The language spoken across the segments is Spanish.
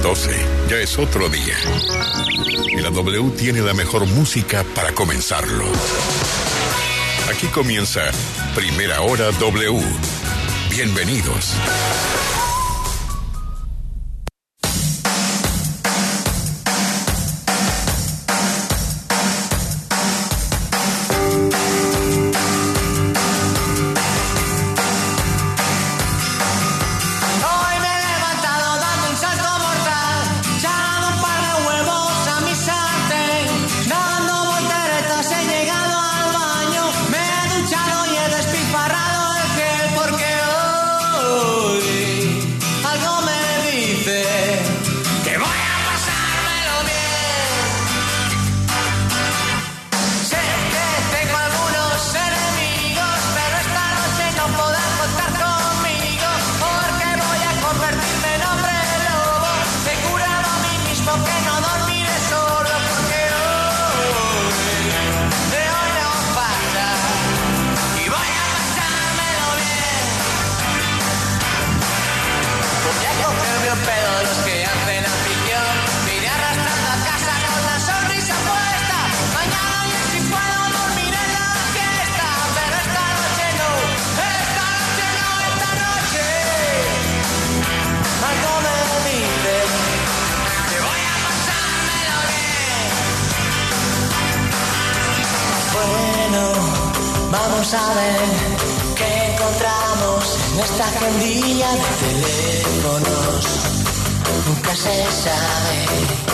12, ya es otro día. Y la W tiene la mejor música para comenzarlo. Aquí comienza Primera Hora W. Bienvenidos. Vamos a ver qué encontramos en esta agendilla de teléfonos. Nunca se sabe.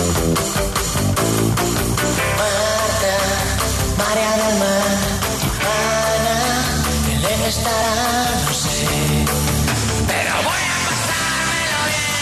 Marta, María del Mar, Ana, Belén estará, no sé. Pero voy a pasármelo bien.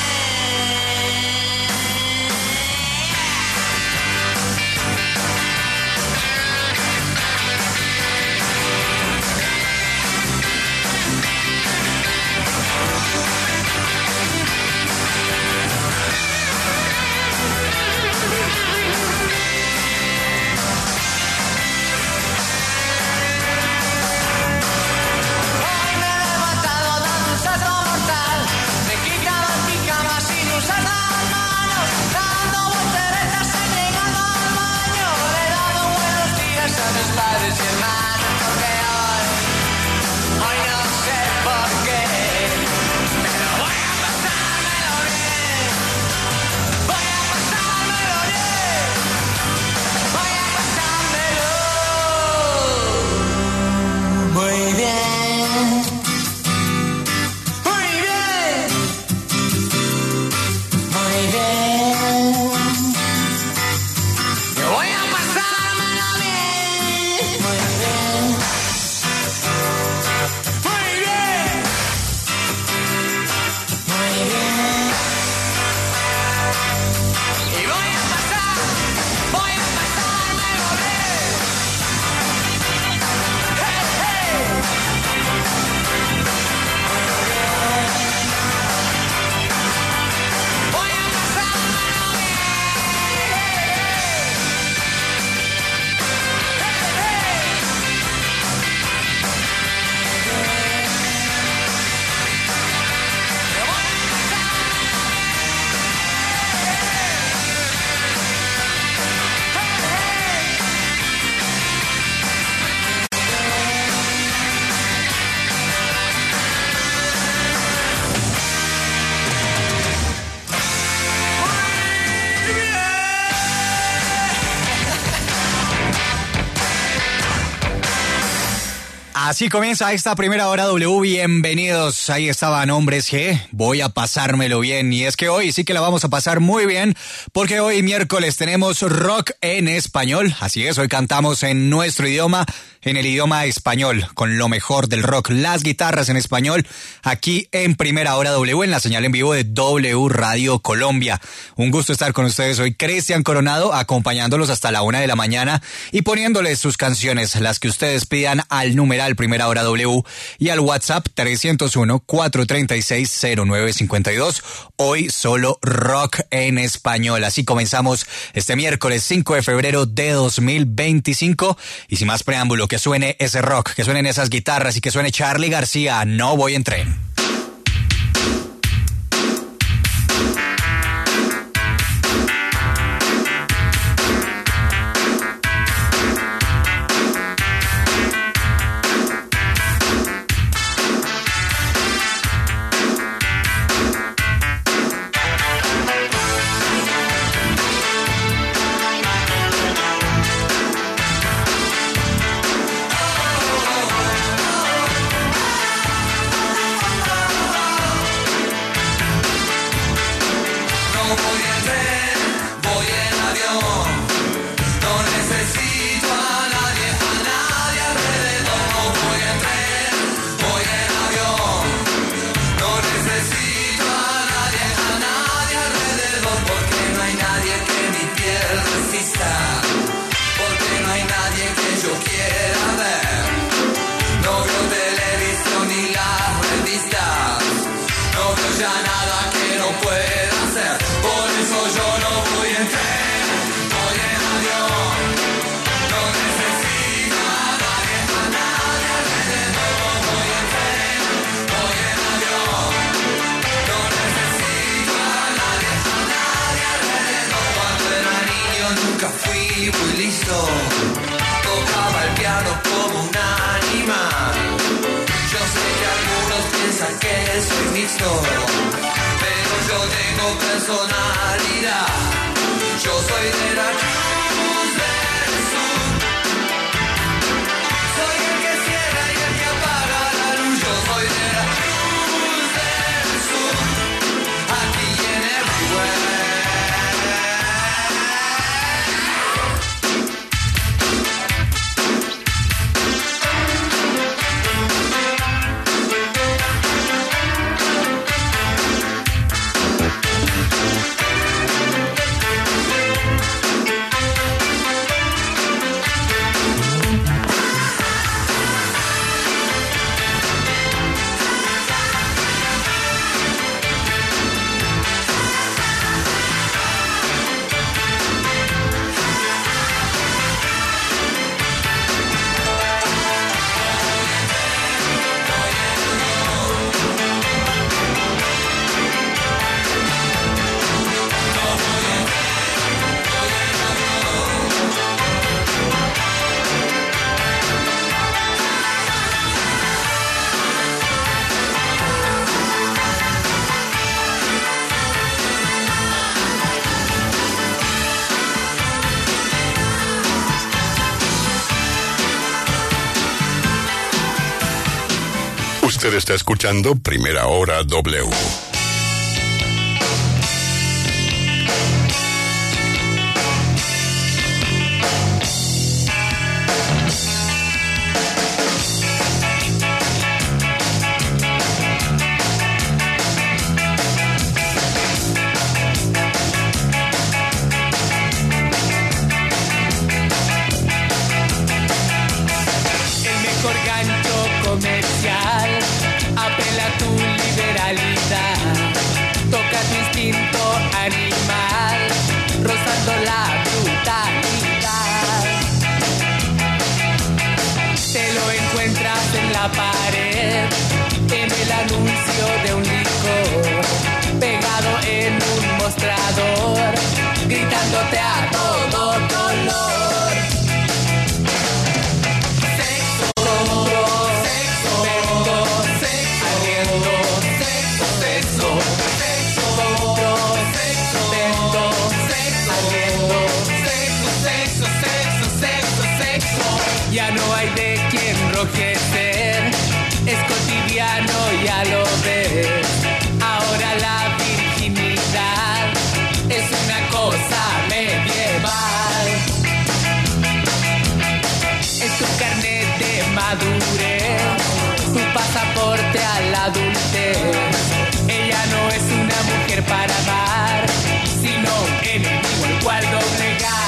Así comienza esta primera hora W, bienvenidos, ahí estaban Hombres G, voy a pasármelo bien, y es que hoy sí que la vamos a pasar muy bien, porque hoy miércoles tenemos rock en español, así es, hoy cantamos en nuestro idioma, en el idioma español, con lo mejor del rock, las guitarras en español, aquí en Primera Hora W, en la señal en vivo de W Radio Colombia. Un gusto estar con ustedes hoy, Cristian Coronado, acompañándolos hasta la 1 de la mañana y poniéndoles sus canciones, las que ustedes pidan al numeral Primera Hora W y al WhatsApp 301-436-0952. Hoy solo rock en español. Así comenzamos este miércoles 5 de febrero de 2025. Y sin más preámbulo, que suene ese rock, que suenen esas guitarras y que suene Charly García, No voy en tren. visto, pero yo tengo personalidad. Yo soy de la Cruz del Sur. Soy el que cierra y el que apaga la luz. Yo soy de la Cruz del Sur. Aquí en everywhere. Usted está escuchando Primera Hora W. El mejor gancho comercial apela a tu liberalidad, toca tu instinto animal, rozando la brutalidad. Te lo encuentras en la pared, en el anuncio de un licor, pegado en un mostrador, gritándote a todo color. Ya no hay de quien enrojecer, es cotidiano, ya lo ves. Ahora la virginidad es una cosa medieval. Es tu carnet de madurez, tu pasaporte a la adultez. Ella no es una mujer para amar, sino un enemigo al cual doblegar.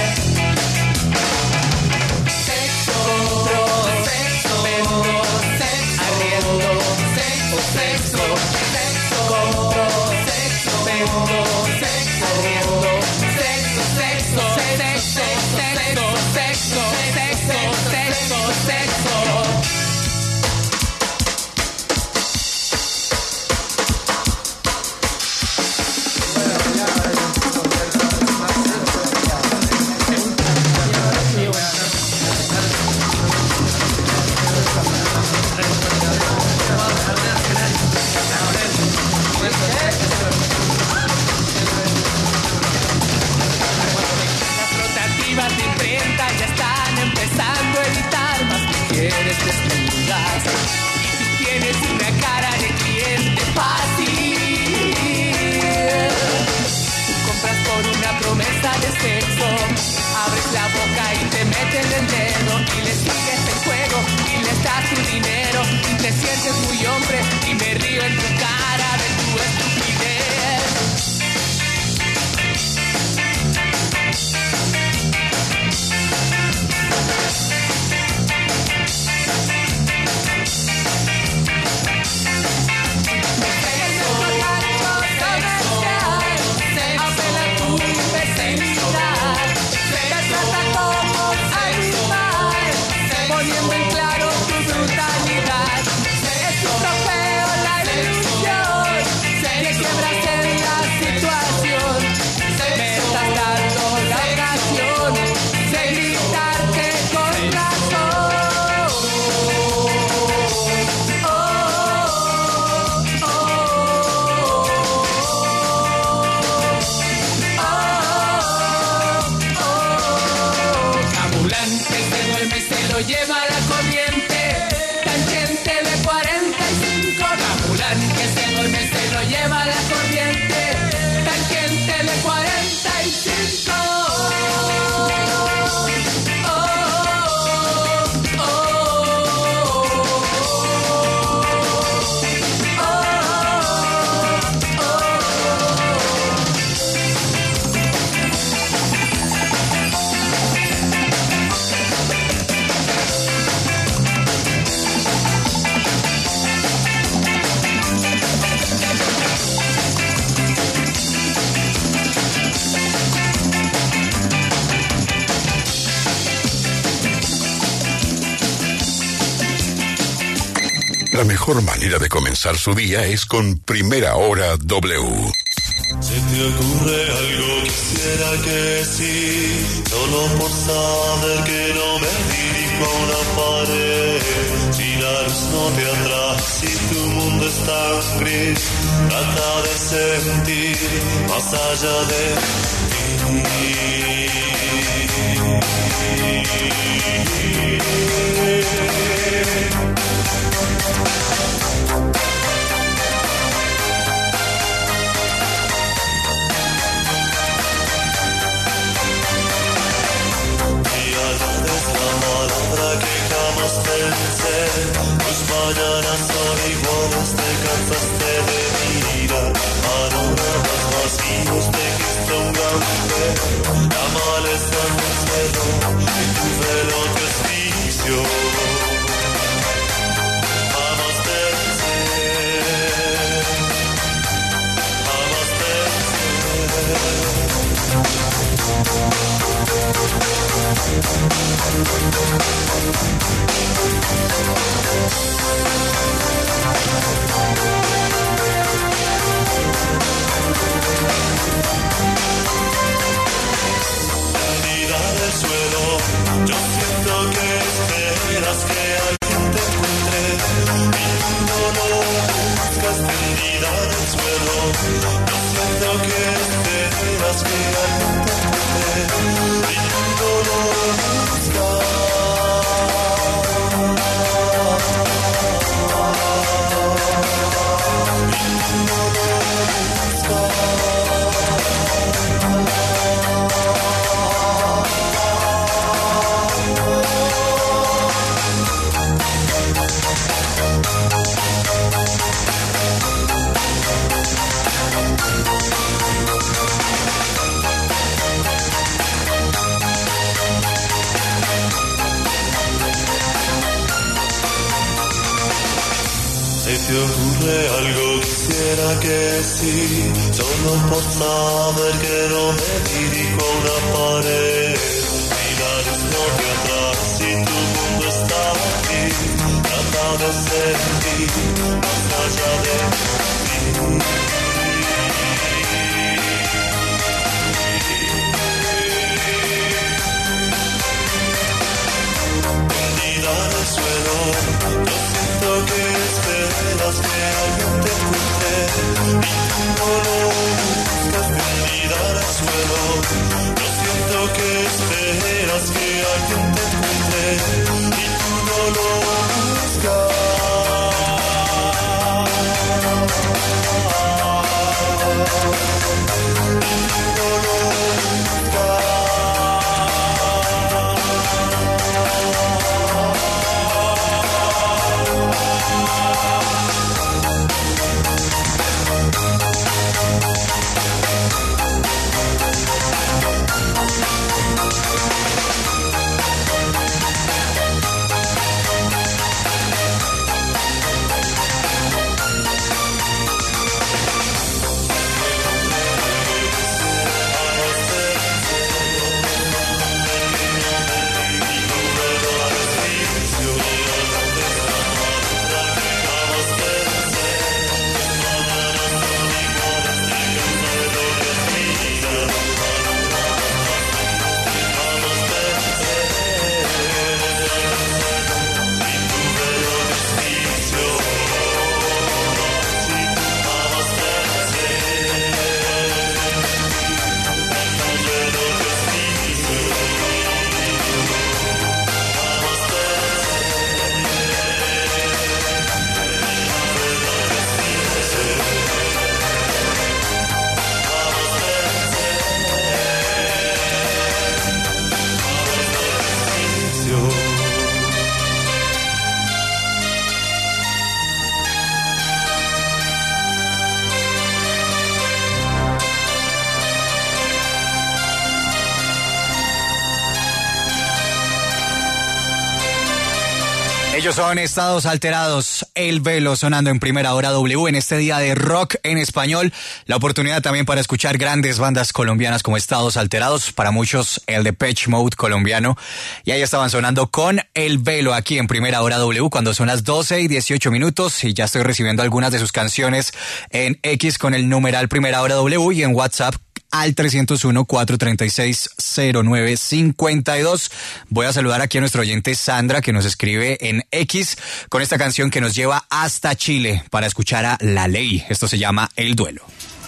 Tienes una cara de cliente fácil. Tú compras por una promesa de sexo, abres la boca y te meten el dedo y le sigues el juego y les das tu dinero y te sientes muy hombre y me río en tu cara de tu estupidez. La mejor manera de comenzar su día es con Primera Hora W. ¿Se te ocurre algo? Quisiera que sí, solo por saber que no me dirijo a una pared. Si la luz no te atrae, si tu mundo es tan gris, trata de sentir más allá de tus mañanas son iguales, te cansaste de mirar panoramas vacíos, tejiste un gambe, la maleza en el cielo y tu velo te asfixio. Jamás pensé tendida del suelo, yo siento que esperas que alguien te encuentre y tú no lo buscas. Tendida del suelo, yo siento que esperas que alguien te encuentre y tú no lo buscas. ¿Se te ocurre algo? Quisiera que sí, solo por saber que no me dirijo a una pared. Si la luz no te atrae, si tu mundo está aquí, trata de sentir más allá de ti. Tendida en el suelo, yo siento que esperas que alguien te encuentre y tú no lo buscas. Tendida en el suelo, yo siento que esperas que alguien te encuentre y tú no lo buscas. Ellos son Estados Alterados, El Velo sonando en Primera Hora W en este día de rock en español. La oportunidad también para escuchar grandes bandas colombianas como Estados Alterados, para muchos el Depeche Mode colombiano. Y ahí estaban sonando con El Velo aquí en Primera Hora W cuando son las 12:18 y ya estoy recibiendo algunas de sus canciones en X con el numeral Primera Hora W y en WhatsApp al 301-436-0952. Voy a saludar aquí a nuestro oyente Sandra, que nos escribe en X con esta canción que nos lleva hasta Chile para escuchar a La Ley. Esto se llama El Duelo.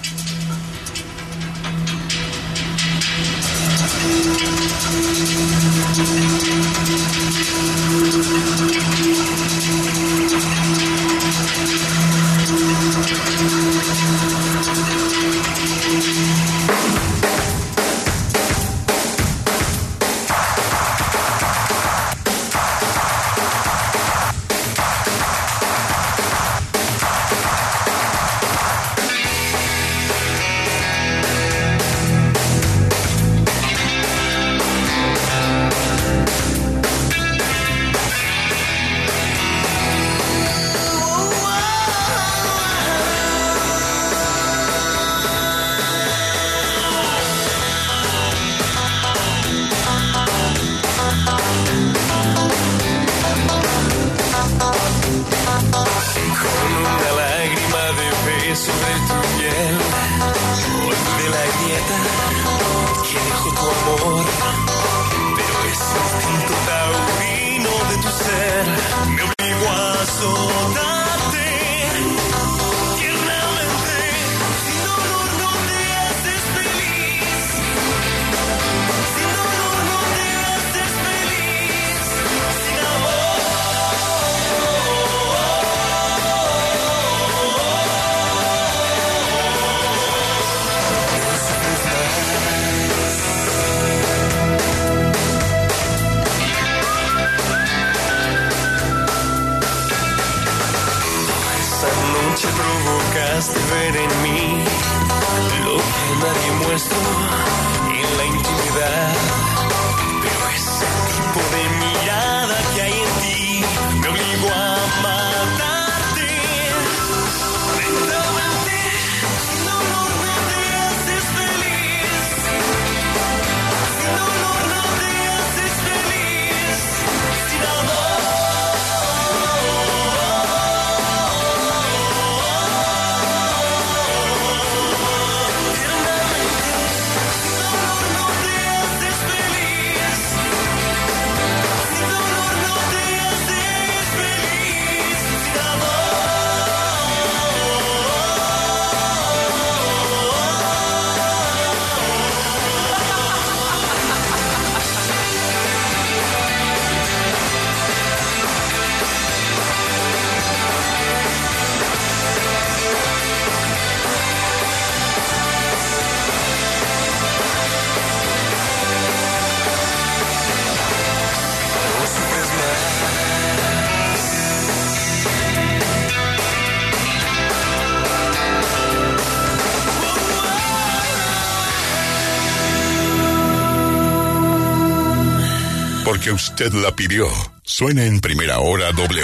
Porque usted la pidió. Suena en Primera Hora W.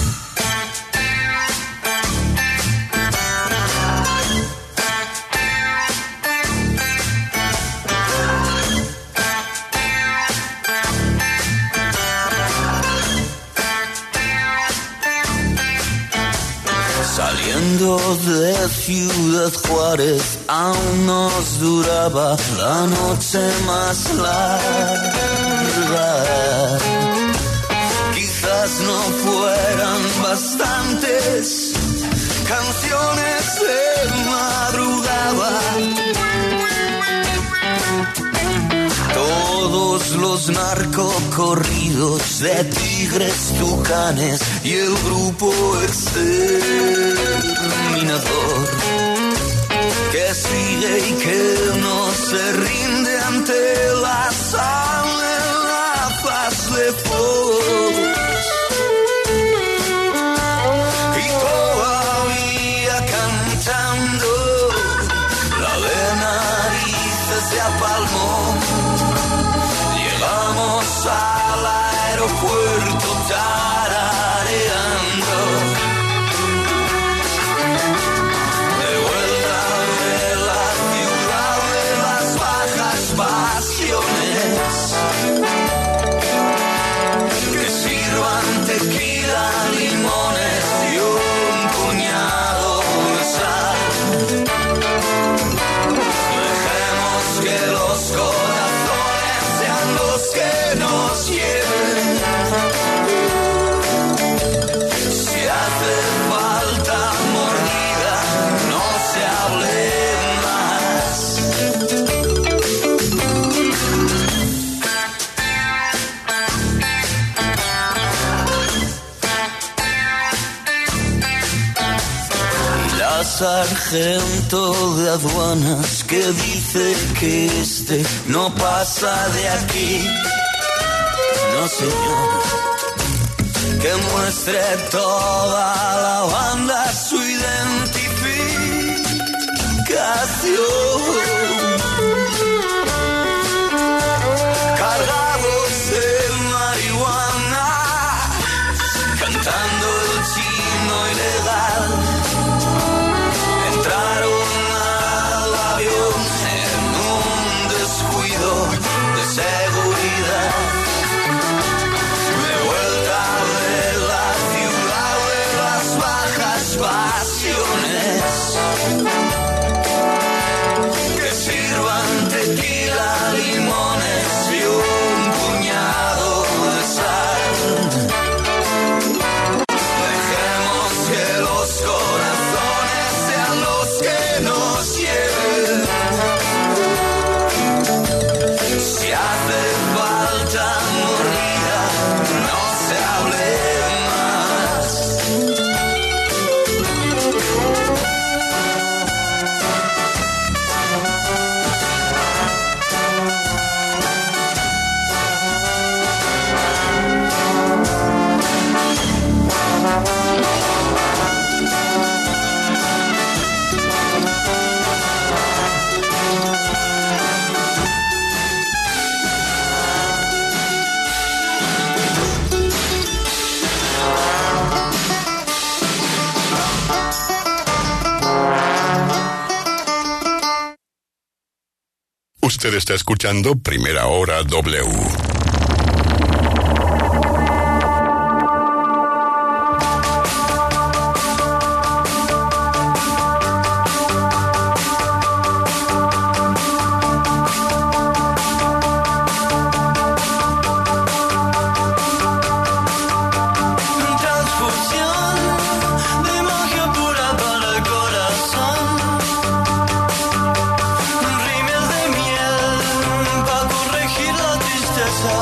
Saliendo de Ciudad Juárez, aún nos duraba la noche más larga. Quizás no fueran bastantes canciones de madrugada. Todos los narcocorridos de Tigres, Tucanes y el grupo exterminador que sigue y que no se rinde ante la sal en la faz de Fox. Y todavía cantando la de narices de Apalmón. Llegamos al aeropuerto Tara tequila, limones y un puñado de sal. Dejemos que los corazones sean los que nos lleven. Si hace falta mordida, no se hable más. Sargento de aduanas que dice que este no pasa de aquí. No, señor, que muestre toda la banda su identificación. Cargados de marihuana, cantando el chino ilegal. Entraron al avión en un descuido de seguridad. De vuelta de la ciudad de las bajas pasiones. Que sirvan tequila, limones y un puñado de sal. Dejemos que los corazones sean los que nos lleven. Si hace falta mordida, no se hable más. Usted está escuchando Primera Hora W. Transfusión de magia pura para el corazón. Rímel de miel para corregir la tristeza.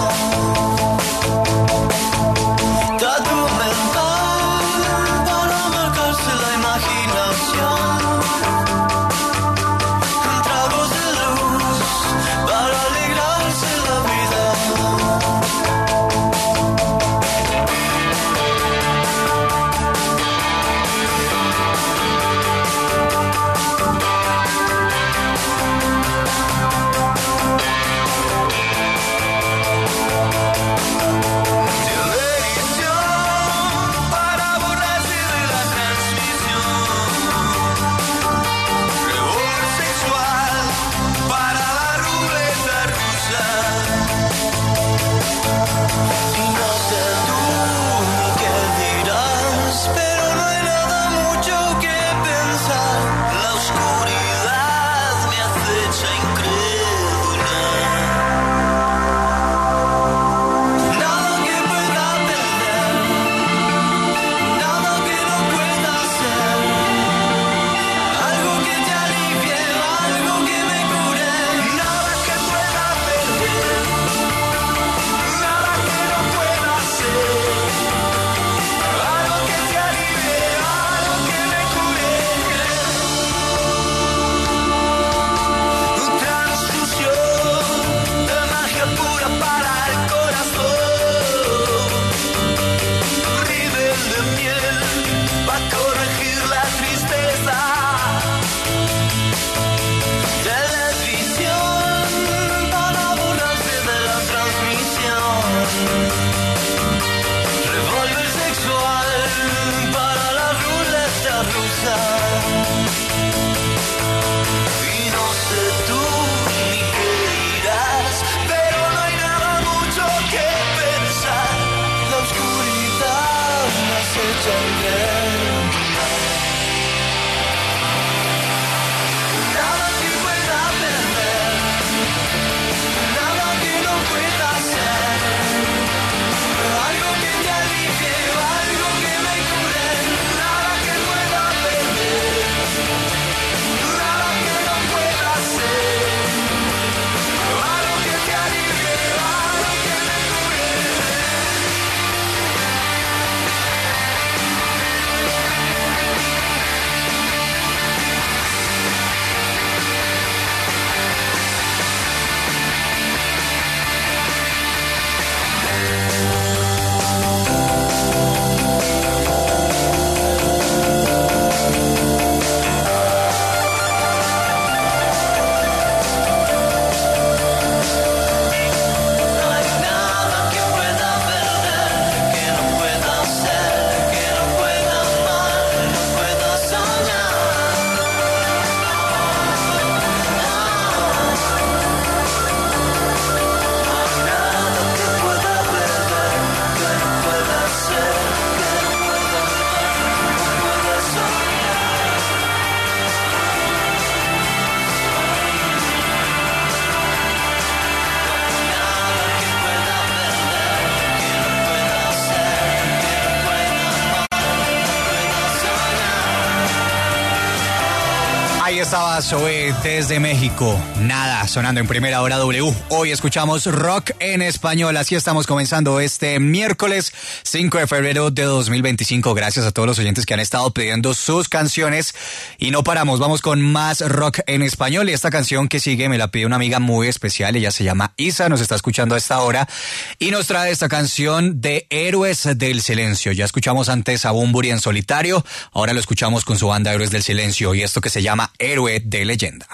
Estaba Zoé desde México. Nada, sonando en Primera Hora W. Hoy escuchamos rock en español. Así estamos comenzando este miércoles 5 de febrero de 2025. Gracias a todos los oyentes que han estado pidiendo sus canciones. Y no paramos, vamos con más rock en español. Y esta canción que sigue me la pide una amiga muy especial. Ella se llama Isa, nos está escuchando a esta hora. Y nos trae esta canción de Héroes del Silencio. Ya escuchamos antes a Bunbury en solitario. Ahora lo escuchamos con su banda Héroes del Silencio. Y esto que se llama Héroe de Leyenda.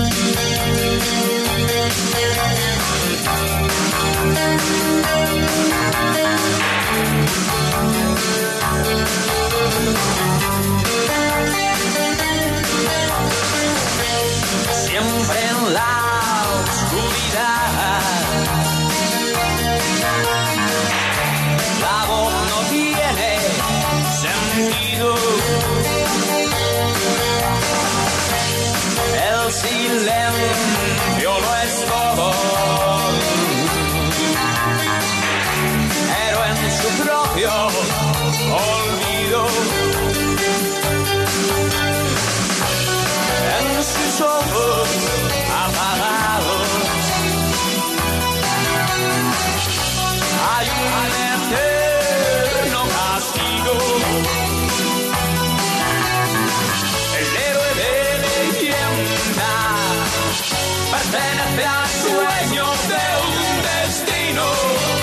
Siempre en la oscuridad, la voz no tiene sentido. El silencio no es todo, pero en su propio olvido, en sus ojos apagados, hay un eterno castigo. El héroe de leyenda pertenece al sueño de un destino.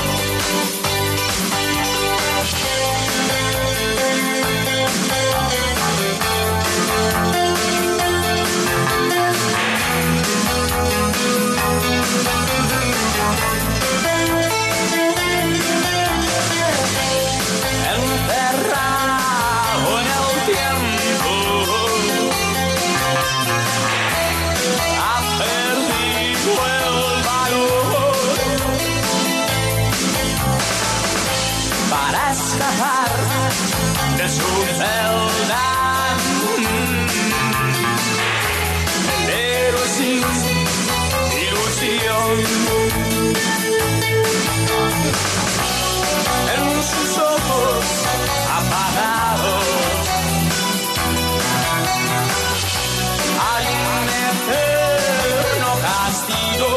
Enterrado en el tiempo, ha perdido el valor para escapar de su celda. Pero sin ilusión, en sus ojos apagados hay un eterno castigo.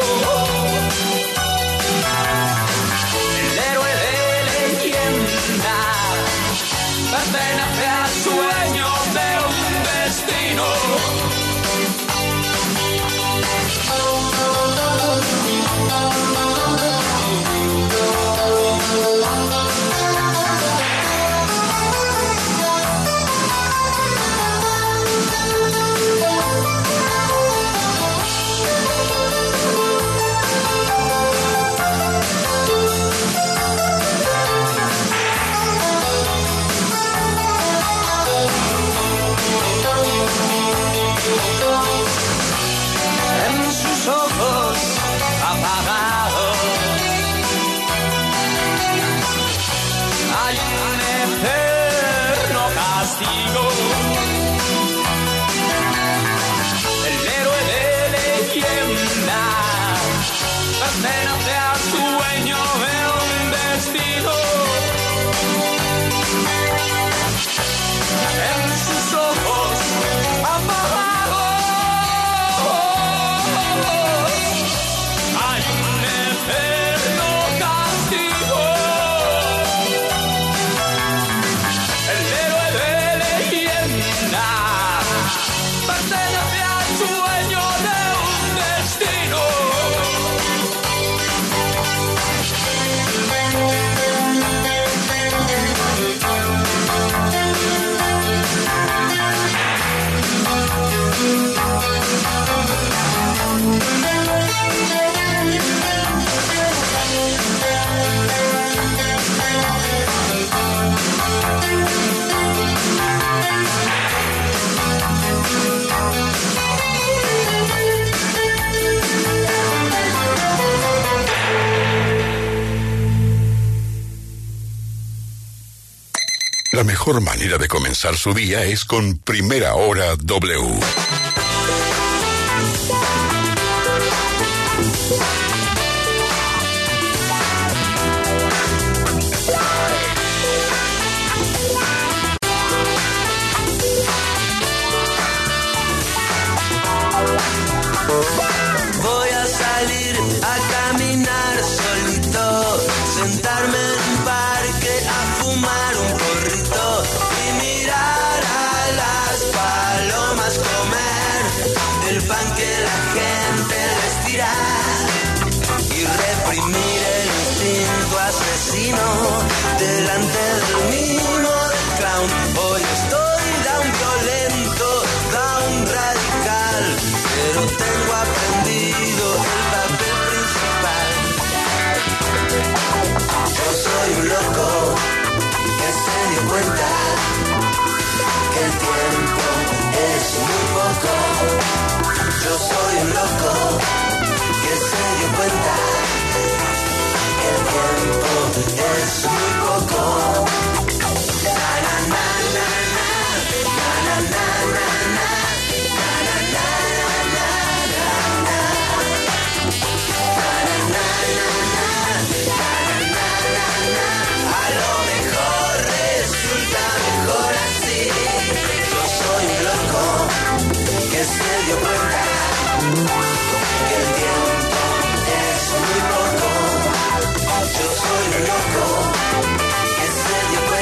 El héroe de leyenda pertenece al sueño de un destino. En sus ojos apagados castigo. El héroe de leyenda pertenece al sueño de un destino. En sus ojos apagados hay un eterno castigo. El héroe de leyenda pertenece al sueño de un destino. La mejor manera de comenzar su día es con Primera Hora W. Voy a salir a caminar solito, sentarme en un parque a fumar un porrito y mirar a las palomas comer el pan que la gente les tira y reprimir el instinto asesino delante del mimo del clown. Hoy estoy down violento, down radical, pero tengo aprendido el papel principal. Yo soy un loco que se dio cuenta que el tiempo es muy poco. Yo soy un loco que se dio cuenta que el tiempo es muy poco. Na na na na na, na na na na na, na na na na na, na na na na. A lo mejor resulta mejor así. Yo soy un loco que se dio cuenta que el tiempo es muy poco. Yo soy un loco que se dio cuenta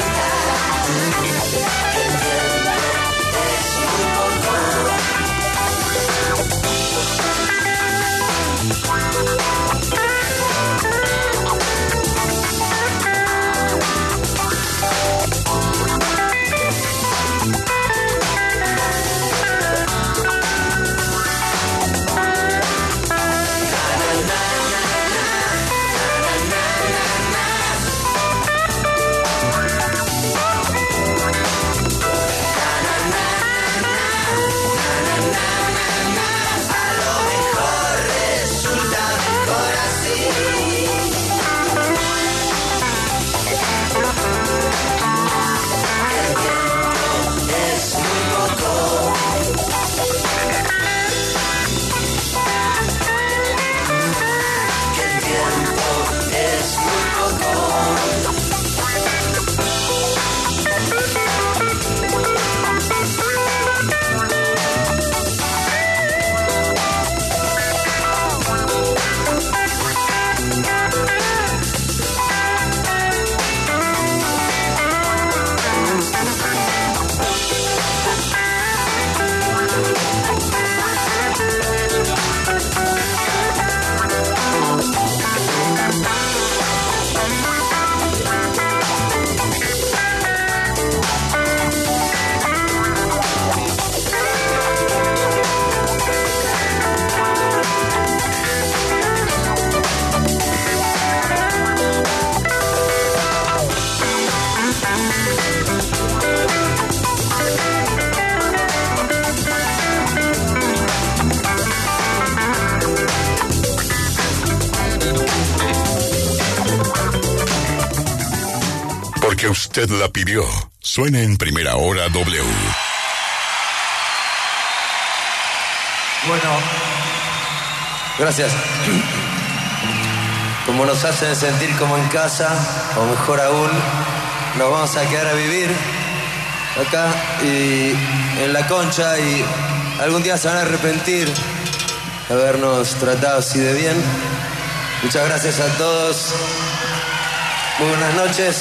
porque usted la pidió. Suena en Primera Hora W. Bueno, gracias. Como nos hacen sentir como en casa, o mejor aún, nos vamos a quedar a vivir acá y en la Concha, y algún día se van a arrepentir de habernos tratado así de bien. Muchas gracias a todos. Muy buenas noches.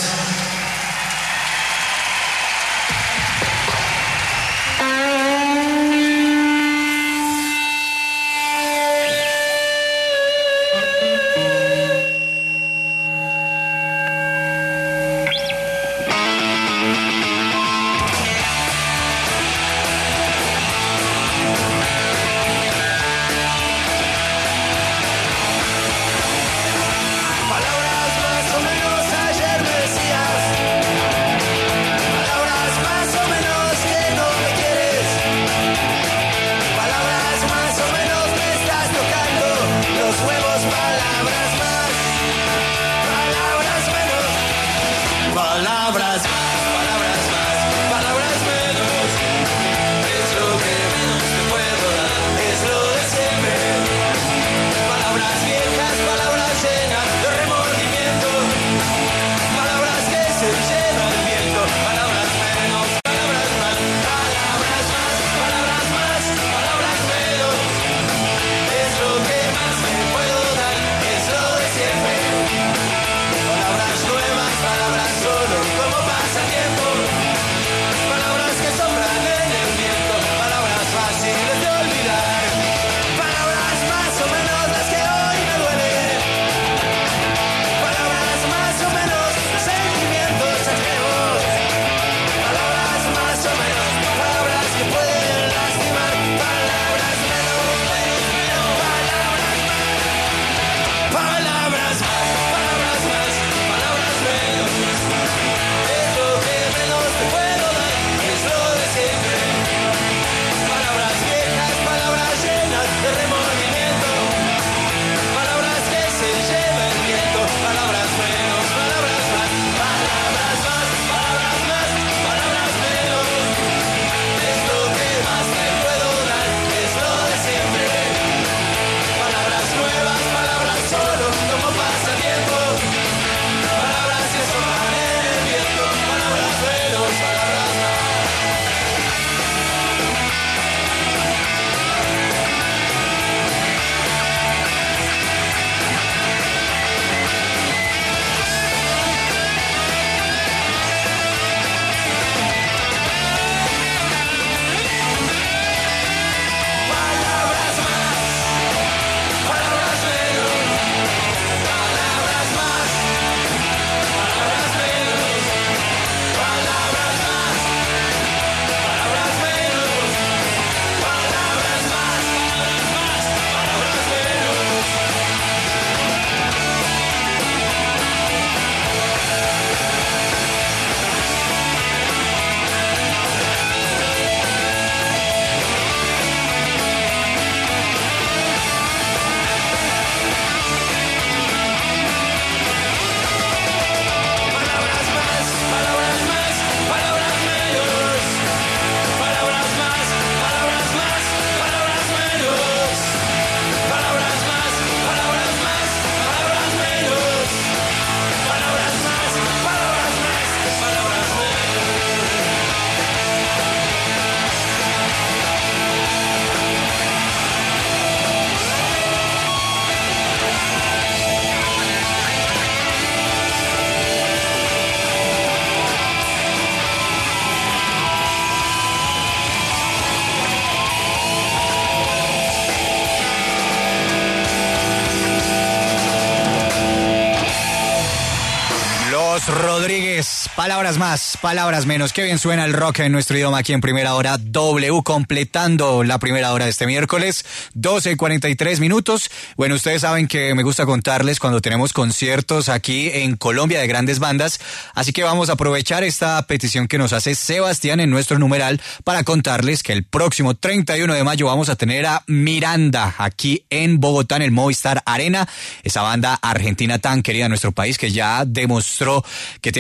Rodríguez, palabras más, palabras menos. Qué bien suena el rock en nuestro idioma aquí en Primera Hora W, completando la primera hora de este miércoles, 12:43 minutos. Bueno, ustedes saben que me gusta contarles cuando tenemos conciertos aquí en Colombia de grandes bandas, así que vamos a aprovechar esta petición que nos hace Sebastián en nuestro numeral para contarles que el próximo 31 de mayo vamos a tener a Miranda aquí en Bogotá, en el Movistar Arena, esa banda argentina tan querida en nuestro país que ya demostró que tiene un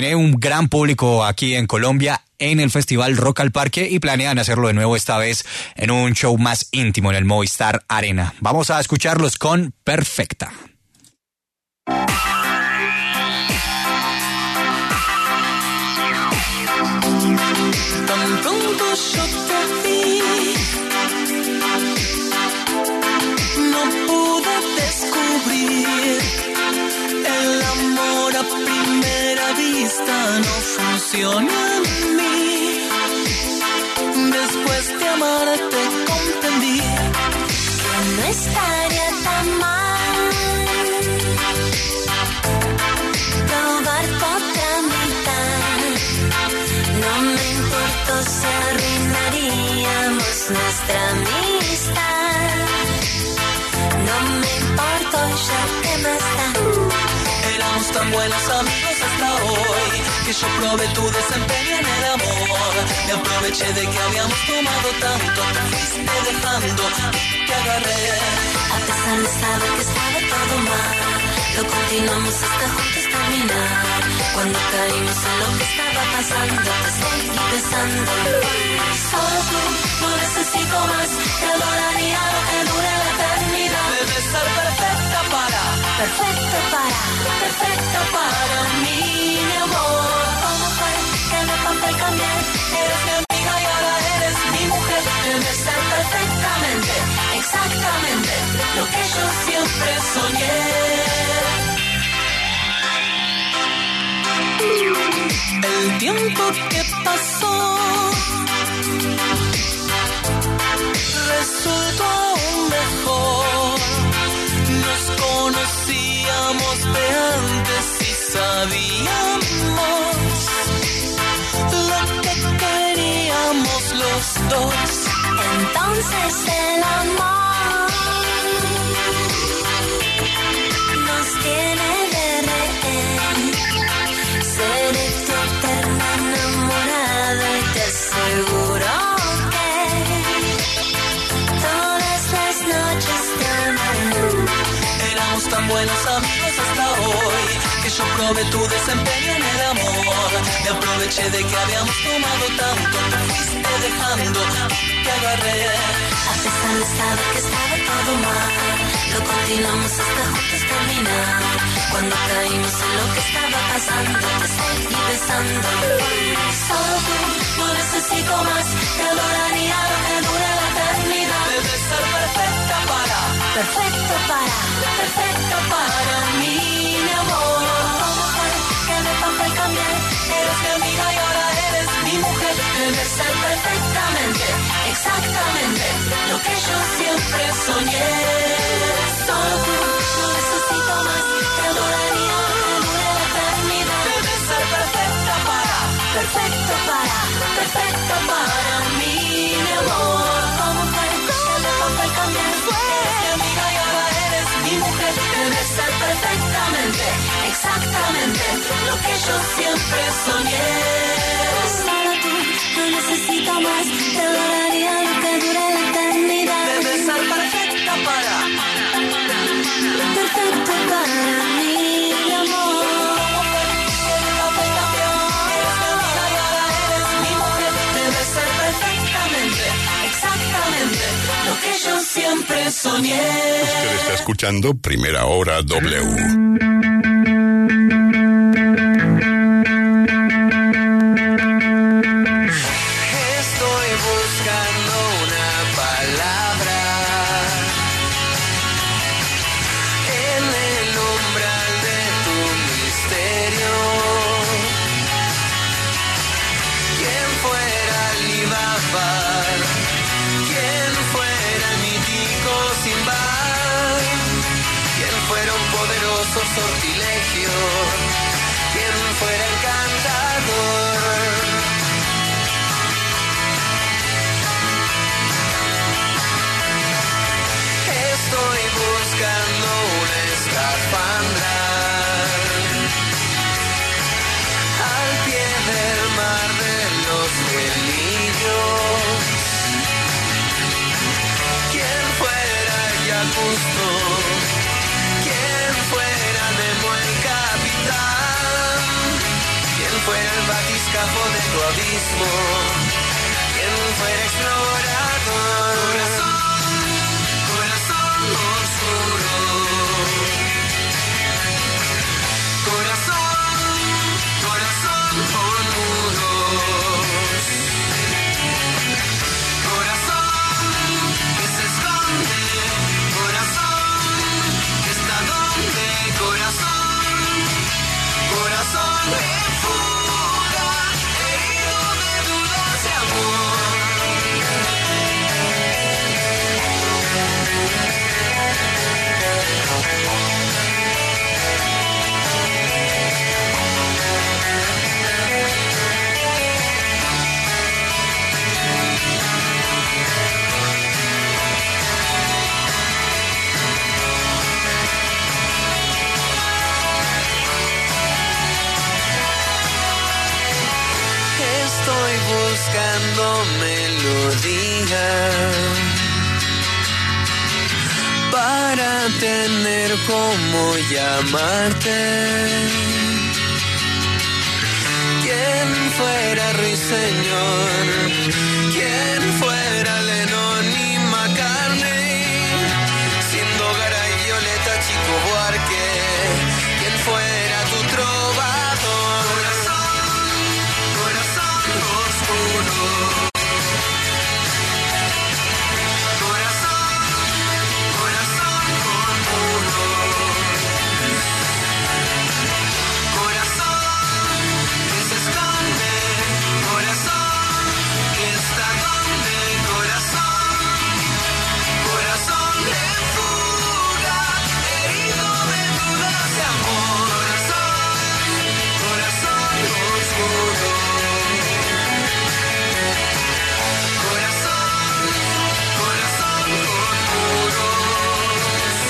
gran público aquí en Colombia en el Festival Rock al Parque y planean hacerlo de nuevo esta vez en un show más íntimo en el Movistar Arena. Vamos a escucharlos con Perfecta. Tan pronto yo te vi, no pude descubrir el amor a primera vista, no funciona en mí. Después de amarte comprendí que no estaría tan mal probar otra mitad. No me importó si arruinaríamos nuestra amistad. No me importó ya que más da. Éramos tan buenos amigos hasta hoy que yo probé tu desempeño en el amor. Me aproveché de que habíamos tomado tanto, te fuiste dejando, te agarré. A pesar de saber que estaba todo mal, lo continuamos hasta juntos terminar. Cuando caímos en lo que estaba pasando, te seguí besando. Solo tú, no necesito más, te adoraría lo que dure la eternidad. Debes ser perfecta para, perfecto para mí, mi amor. ¿Cómo fue que me papel cambié? Eres mi amiga y ahora eres mi mujer. Debes ser perfectamente, exactamente lo que yo siempre soñé. El tiempo que pasó resultó aún mejor. Nos conocíamos de antes y sabíamos lo que queríamos los dos. Entonces el amor nos tiene de rehén. Seré tu eterna enamorada y te aseguro que todas las noches te amaré. Éramos tan buenos amigos hasta hoy que yo probé tu desempeño en el amor. Me aproveché de que habíamos tomado tanto, te fuiste dejando, te agarré. A pesar de saber que estaba todo mal, lo continuamos hasta juntos terminar. Cuando caímos en lo que estaba pasando, te seguí besando. Solo tú, no necesito más, te adoraría lo que dure la eternidad. Debes ser perfecta para, perfecto para mí, mi amor. ¿Cómo fue que me papel cambié? Eres mi amiga y ahora eres mi mujer. Debes ser perfectamente, exactamente lo que yo siempre soñé. Solo tú, no necesito más, te adoraría lo que dure la eternidad. Debes ser perfecta para, perfecto para mí, mi amor. ¿Cómo fue que me papel cambié? Eres mi amiga y ahora eres mi mujer. Debes ser perfectamente, exactamente lo que yo siempre soñé. Solo tú, no necesito más, te adoraría lo que dure la eternidad. Debes ser perfecta para, perfecto para mí, mi amor. ¿Cómo fue que mi papel cambió? Eres mi amiga y ahora eres mi mujer. Debes ser perfectamente, exactamente lo que yo siempre soñé. Usted está escuchando Primera Hora W. mismo. Quien fuera explorador. Corazón oscuro. Corazón con muros. Corazón que se esconde. Corazón que está donde. Corazón en fuga, herido de dudas de amor. Estoy buscando melodía para tener cómo llamarte. ¿Quién fuera Ruiseñor? ¿Quién fuera Lennon y McCartney? Siendo Garay, Violeta, Chico Buarque. ¿Quién fuera tu trovador? Corazón oscuro. Corazón con muros. Corazón que se esconde. Corazón que está donde. Corazón en fuga, herido de dudas de amor. Corazón oscuro. Corazón con muros.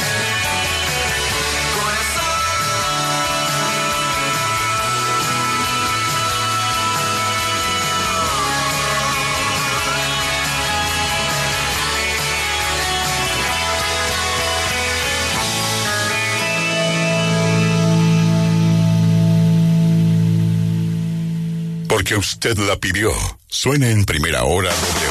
Porque usted la pidió. Suena en Primera Hora W.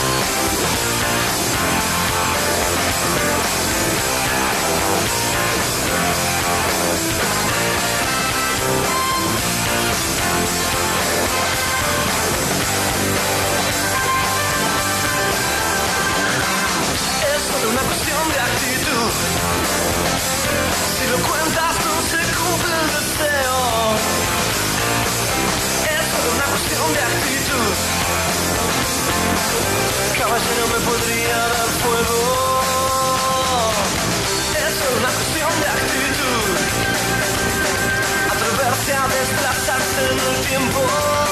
Es solo una cuestión de actitud. Si lo cuentas no se cumple el deseo. Es solo una cuestión de actitud. Caballero me podría dar fuego. Es solo una cuestión de actitud. Atreverse a desplazarse en el tiempo.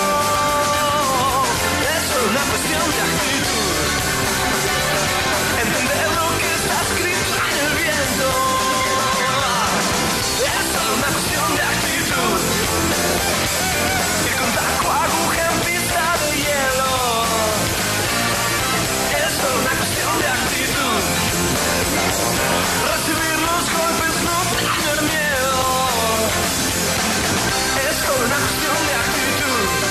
Es solo una cuestión de actitud. Entender lo que está escrito en el viento. Es solo una cuestión de actitud. Ir con taco, aguja en pista de hielo. Es solo una cuestión de actitud. Recibir los golpes, no tener miedo. Es solo una cuestión de actitud.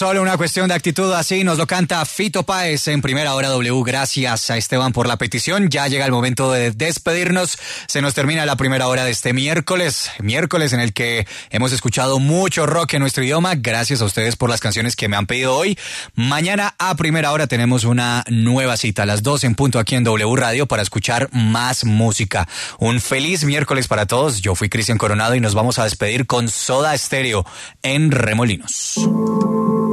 solo una cuestión de actitud, así nos lo canta Fito Páez en Primera Hora W. Gracias a Esteban por la petición. Ya llega el momento de despedirnos. Se nos termina la primera hora de este miércoles en el que hemos escuchado mucho rock en nuestro idioma. Gracias a ustedes por las canciones que me han pedido hoy. Mañana a primera hora tenemos una nueva cita a las 2 en punto aquí en W Radio para escuchar más música. Un feliz miércoles para todos. Yo fui Cristian Coronado y nos vamos a despedir con Soda Stereo en Remolinos.